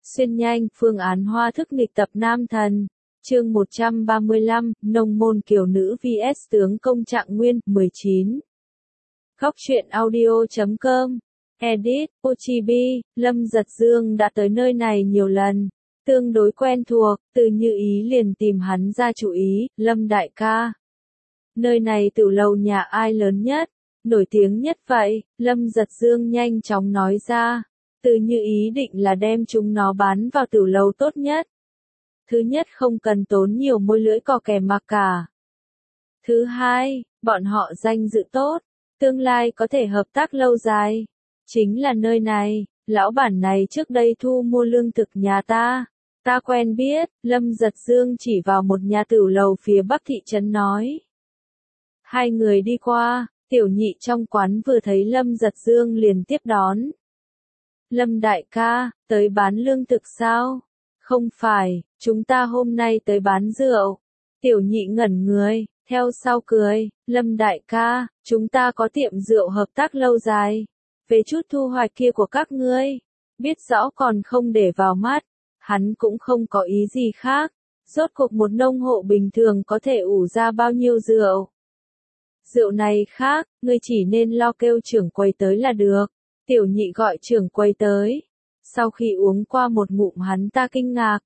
Xuyên nhanh, phương án hoa thức nghịch tập nam thần. Chương 135, nông môn kiều nữ vs tướng công Trạng Nguyên, 19. Góc truyện audio.com. Edit, Ochibi, Lâm Giật Dương đã tới nơi này nhiều lần, tương đối quen thuộc, Từ Như Ý liền tìm hắn ra chủ ý, Lâm đại ca. Nơi này tửu lầu nhà ai lớn nhất, nổi tiếng nhất vậy, Lâm Giật Dương nhanh chóng nói ra. Từ Như Ý định là đem chúng nó bán vào tửu lầu tốt nhất. Thứ nhất không cần tốn nhiều môi lưỡi cò kè mà cả. Thứ hai, bọn họ danh dự tốt, tương lai có thể hợp tác lâu dài. Chính là nơi này, lão bản này trước đây thu mua lương thực nhà ta quen biết, Lâm Giật Dương chỉ vào một nhà tửu lầu phía bắc thị trấn nói. Hai người đi qua, tiểu nhị trong quán vừa thấy Lâm Giật Dương liền tiếp đón. Lâm đại ca, tới bán lương thực sao? Không phải, chúng ta hôm nay tới bán rượu. Tiểu nhị ngẩn người, theo sau cười, Lâm đại ca, chúng ta có tiệm rượu hợp tác lâu dài. Về chút thu hoạch kia của các ngươi, biết rõ còn không để vào mắt, hắn cũng không có ý gì khác. Rốt cuộc một nông hộ bình thường có thể ủ ra bao nhiêu rượu? Rượu này khác, ngươi chỉ nên lo kêu trưởng quầy tới là được. Tiểu nhị gọi trưởng quầy tới. Sau khi uống qua một ngụm hắn ta kinh ngạc.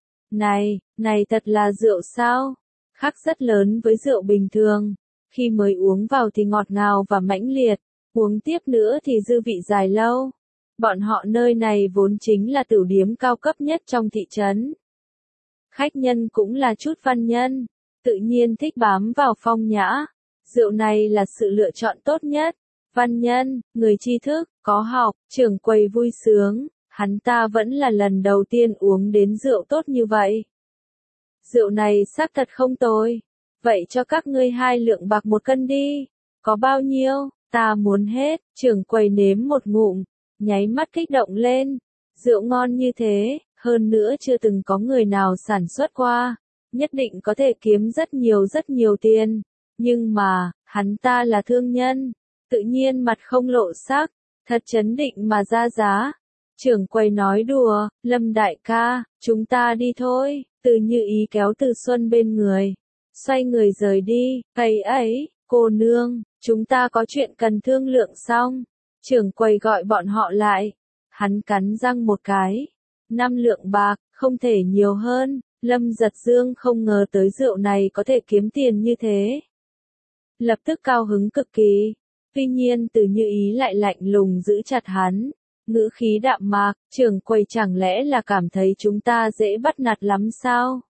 Này thật là rượu sao? Khác rất lớn với rượu bình thường. Khi mới uống vào thì ngọt ngào và mãnh liệt. Uống tiếp nữa thì dư vị dài lâu. Bọn họ nơi này vốn chính là tửu điếm cao cấp nhất trong thị trấn. Khách nhân cũng là chút văn nhân. Tự nhiên thích bám vào phong nhã. Rượu này là sự lựa chọn tốt nhất. Văn nhân, người tri thức, có học, trưởng quầy vui sướng, hắn ta vẫn là lần đầu tiên uống đến rượu tốt như vậy. Rượu này xác thật không tồi. Vậy cho các ngươi 2 lượng bạc 1 cân đi. Có bao nhiêu? Ta muốn hết. Trưởng quầy nếm một ngụm, nháy mắt kích động lên. Rượu ngon như thế, hơn nữa chưa từng có người nào sản xuất qua. Nhất định có thể kiếm rất nhiều tiền. Nhưng mà, hắn ta là thương nhân. Tự nhiên mặt không lộ sắc, thật chấn định mà ra giá. Trưởng quầy nói đùa, Lâm đại ca, chúng ta đi thôi. Từ Như Ý kéo Từ Xuân bên người, xoay người rời đi. Ấy, cô nương, chúng ta có chuyện cần thương lượng xong. Trưởng quầy gọi bọn họ lại. Hắn cắn răng một cái. 5 lượng bạc, không thể nhiều hơn. Lâm Giật Dương không ngờ tới rượu này có thể kiếm tiền như thế. Lập tức cao hứng cực kỳ. Tuy nhiên Từ Như Ý lại lạnh lùng giữ chặt hắn, ngữ khí đạm mạc, trưởng quầy chẳng lẽ là cảm thấy chúng ta dễ bắt nạt lắm sao?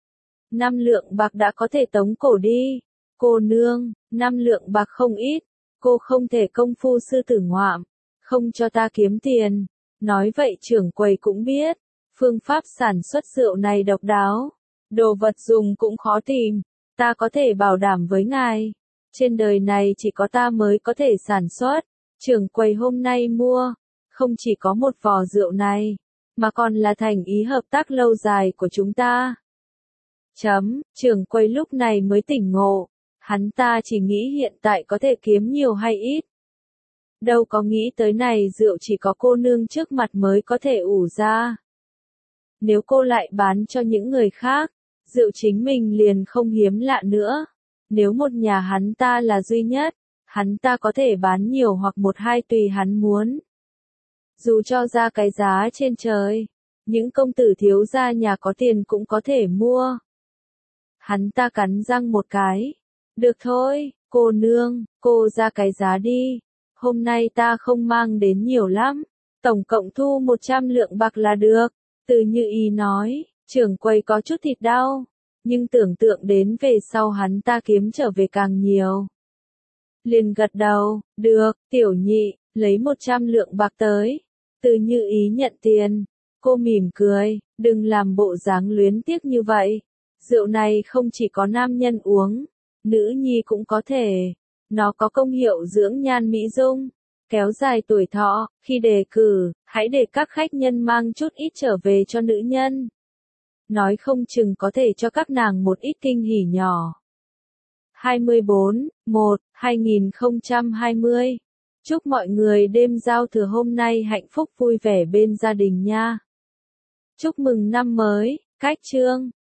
5 lượng bạc đã có thể tống cổ đi. Cô nương, 5 lượng bạc không ít, cô không thể công phu sư tử ngoạm, không cho ta kiếm tiền. Nói vậy trưởng quầy cũng biết, phương pháp sản xuất rượu này độc đáo, đồ vật dùng cũng khó tìm, ta có thể bảo đảm với ngài. Trên đời này chỉ có ta mới có thể sản xuất. Trưởng quầy hôm nay mua, không chỉ có một vò rượu này, mà còn là thành ý hợp tác lâu dài của chúng ta. Trưởng quầy lúc này mới tỉnh ngộ, hắn ta chỉ nghĩ hiện tại có thể kiếm nhiều hay ít. Đâu có nghĩ tới này rượu chỉ có cô nương trước mặt mới có thể ủ ra. Nếu cô lại bán cho những người khác, rượu chính mình liền không hiếm lạ nữa. Nếu một nhà hắn ta là duy nhất, hắn ta có thể bán nhiều hoặc 1-2 tùy hắn muốn. Dù cho ra cái giá trên trời, những công tử thiếu gia nhà có tiền cũng có thể mua. Hắn ta cắn răng một cái. Được thôi, cô nương, cô ra cái giá đi. Hôm nay ta không mang đến nhiều lắm, tổng cộng thu 100 lượng bạc là được. Từ Như Ý nói, trưởng quầy có chút thịt đau. Nhưng tưởng tượng đến về sau hắn ta kiếm trở về càng nhiều. Liền gật đầu, được, tiểu nhị, lấy 100 lượng bạc tới. Từ Như Ý nhận tiền. Cô mỉm cười, đừng làm bộ dáng luyến tiếc như vậy. Rượu này không chỉ có nam nhân uống, nữ nhi cũng có thể. Nó có công hiệu dưỡng nhan mỹ dung, kéo dài tuổi thọ. Khi đề cử, hãy để các khách nhân mang chút ít trở về cho nữ nhân. Nói không chừng có thể cho các nàng một ít kinh hỉ nhỏ. 24/1/2020. Chúc mọi người đêm giao thừa hôm nay hạnh phúc vui vẻ bên gia đình nha. Chúc mừng năm mới, cách chương.